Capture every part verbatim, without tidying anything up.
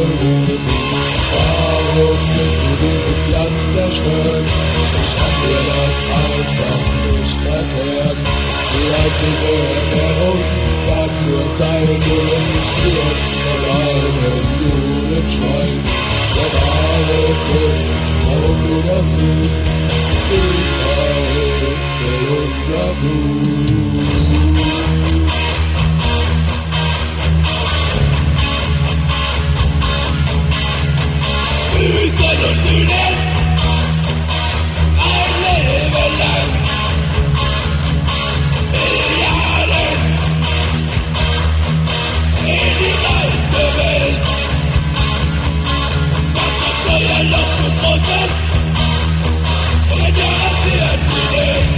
Ruhe. Warum willst du dieses Land zerstören? Ich kann dir das einfach nicht erklären. Die einzige Erklärung kann nur sein, du wirst gestört von einem Judenschwein. Der wahre Grund, warum du das tust, Israel will unser Blut. Büßen und Sühnen, ein Leben lang, Milliarden in die weite Welt, dass das Steuerloch zu groß ist, interessiert sie nicht.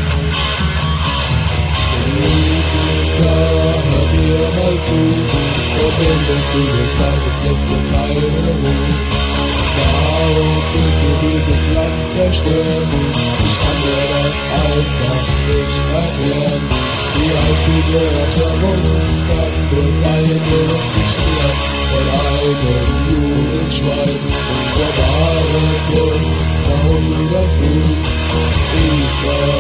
Politiker, hör mir mal zu, wohin bist du gezahlt, es lässt mir keine Ruhe. Warum willst du dieses Land zerstören? Ich kann dir das einfach nicht erklären. Die einzige Erklärung kann nur sein, du wirst gestört von einem Judenschwein. Und der wahre Grund, warum du das tust, Israel.